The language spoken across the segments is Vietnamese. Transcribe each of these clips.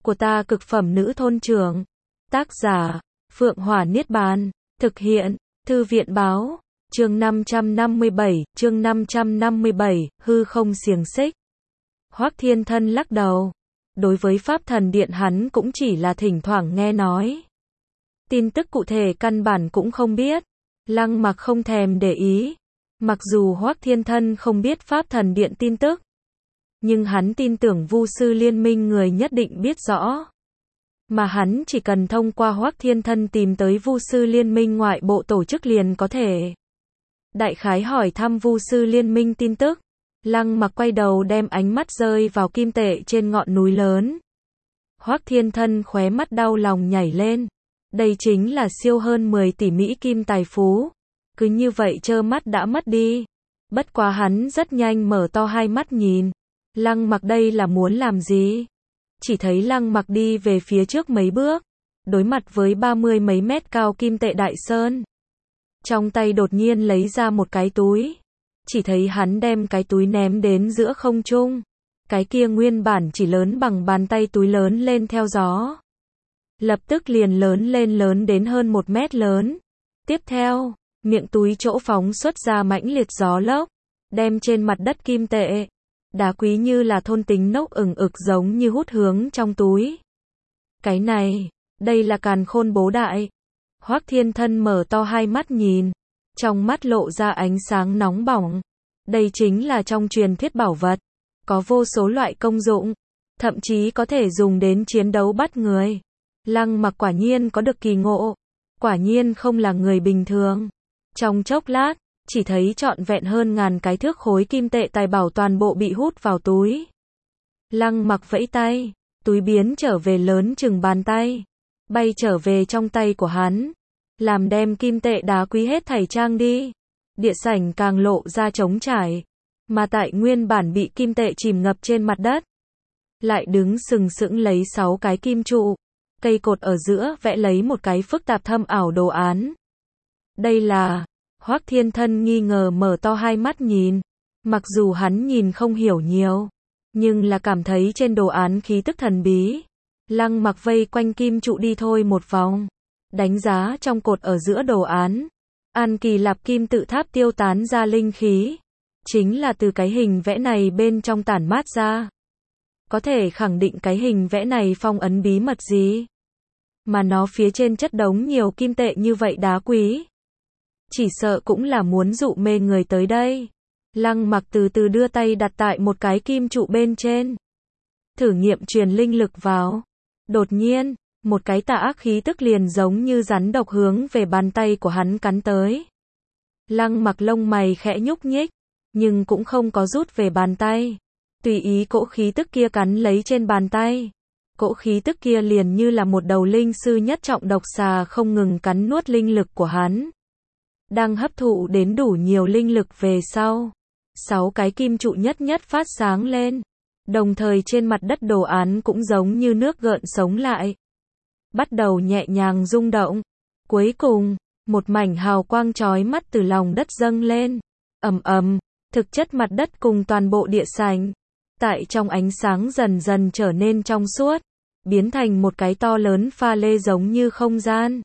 của ta cực phẩm nữ thôn trưởng. Tác giả, Phượng Hỏa Niết Bàn. Thực hiện, Thư viện báo. Chương 557, hư không xiềng xích. Hoắc Thiên Thân lắc đầu. Đối với Pháp Thần Điện hắn cũng chỉ là thỉnh thoảng nghe nói. Tin tức cụ thể căn bản cũng không biết. Lăng Mặc không thèm để ý. Mặc dù Hoắc Thiên Thân không biết Pháp Thần Điện tin tức, nhưng hắn tin tưởng Vu sư liên minh người nhất định biết rõ. Mà hắn chỉ cần thông qua Hoắc Thiên Thân tìm tới Vu sư liên minh ngoại bộ tổ chức liền có thể. Đại khái hỏi thăm Vu sư liên minh tin tức. Lăng Mặc quay đầu đem ánh mắt rơi vào kim tệ trên ngọn núi lớn. Hoắc Thiên Thân khóe mắt đau lòng nhảy lên. Đây chính là siêu hơn 10 tỷ Mỹ kim tài phú. Cứ như vậy trơ mắt đã mất đi. Bất quá hắn rất nhanh mở to hai mắt nhìn. Lăng Mặc đây là muốn làm gì? Chỉ thấy Lăng Mặc đi về phía trước mấy bước, đối mặt với 30 mấy mét cao kim tệ đại sơn. Trong tay đột nhiên lấy ra một cái túi. Chỉ thấy hắn đem cái túi ném đến giữa không trung. Cái kia nguyên bản chỉ lớn bằng bàn tay túi lớn lên theo gió. Lập tức liền lớn đến hơn 1 mét lớn. Tiếp theo, miệng túi chỗ phóng xuất ra mãnh liệt gió lốc, đem trên mặt đất kim tệ, đá quý như là thôn tính nốc ửng ực giống như hút hướng trong túi. Cái này, đây là càn khôn bố đại. Hoắc Thiên Thân mở to hai mắt nhìn, trong mắt lộ ra ánh sáng nóng bỏng. Đây chính là trong truyền thuyết bảo vật, có vô số loại công dụng, thậm chí có thể dùng đến chiến đấu bắt người. Lăng Mặc quả nhiên có được kỳ ngộ, quả nhiên không là người bình thường. Trong chốc lát, chỉ thấy trọn vẹn hơn ngàn cái thước khối kim tệ tài bảo toàn bộ bị hút vào túi. Lăng Mặc vẫy tay, túi biến trở về lớn chừng bàn tay, bay trở về trong tay của hắn, làm đem kim tệ đá quý hết thảy trang đi. Địa sảnh càng lộ ra trống trải, mà tại nguyên bản bị kim tệ chìm ngập trên mặt đất, lại đứng sừng sững lấy 6 cái kim trụ, cây cột ở giữa vẽ lấy một cái phức tạp thâm ảo đồ án. Đây là... Hoắc Thiên Thân nghi ngờ mở to hai mắt nhìn, mặc dù hắn nhìn không hiểu nhiều, nhưng là cảm thấy trên đồ án khí tức thần bí. Lăng Mặc vây quanh kim trụ đi thôi một vòng, đánh giá trong cột ở giữa đồ án. An Kỳ Lạp kim tự tháp tiêu tán ra linh khí, chính là từ cái hình vẽ này bên trong tản mát ra. Có thể khẳng định cái hình vẽ này phong ấn bí mật gì, mà nó phía trên chất đống nhiều kim tệ như vậy đá quý. Chỉ sợ cũng là muốn dụ mê người tới đây. Lăng Mặc từ từ đưa tay đặt tại một cái kim trụ bên trên, thử nghiệm truyền linh lực vào. Đột nhiên, một cái tà ác khí tức liền giống như rắn độc hướng về bàn tay của hắn cắn tới. Lăng Mặc lông mày khẽ nhúc nhích, nhưng cũng không có rút về bàn tay. Tùy ý cỗ khí tức kia cắn lấy trên bàn tay. Cỗ khí tức kia liền như là một đầu linh sư nhất trọng độc xà không ngừng cắn nuốt linh lực của hắn. Đang hấp thụ đến đủ nhiều linh lực về sau, 6 cái kim trụ nhất nhất phát sáng lên, đồng thời trên mặt đất đồ án cũng giống như nước gợn sống lại, bắt đầu nhẹ nhàng rung động. Cuối cùng, một mảnh hào quang chói mắt từ lòng đất dâng lên, ầm ầm, thực chất mặt đất cùng toàn bộ địa sảnh, tại trong ánh sáng dần dần trở nên trong suốt, biến thành một cái to lớn pha lê giống như không gian.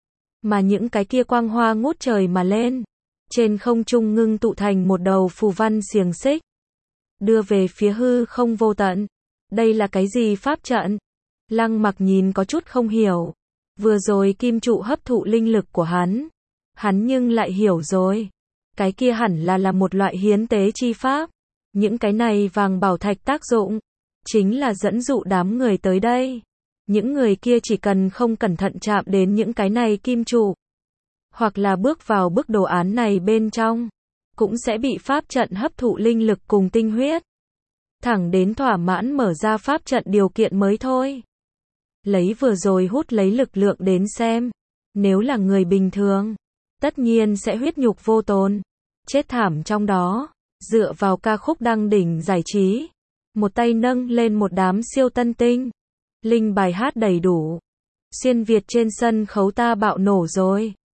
Mà những cái kia quang hoa ngút trời mà lên, trên không trung ngưng tụ thành một đầu phù văn xiềng xích, đưa về phía hư không vô tận. Đây là cái gì pháp trận? Lăng Mặc nhìn có chút không hiểu. Vừa rồi kim trụ hấp thụ linh lực của hắn nhưng lại hiểu rồi. Cái kia hẳn là một loại hiến tế chi pháp. Những cái này vàng bảo thạch tác dụng, chính là dẫn dụ đám người tới đây. Những người kia chỉ cần không cẩn thận chạm đến những cái này kim trụ, hoặc là bước vào bức đồ án này bên trong, cũng sẽ bị pháp trận hấp thụ linh lực cùng tinh huyết, thẳng đến thỏa mãn mở ra pháp trận điều kiện mới thôi. Lấy vừa rồi hút lấy lực lượng đến xem, nếu là người bình thường, tất nhiên sẽ huyết nhục vô tồn, chết thảm trong đó. Dựa vào ca khúc đăng đỉnh giải trí, một tay nâng lên một đám siêu tân tinh, linh bài hát đầy đủ, xuyên Việt trên sân khấu ta bạo nổ rồi.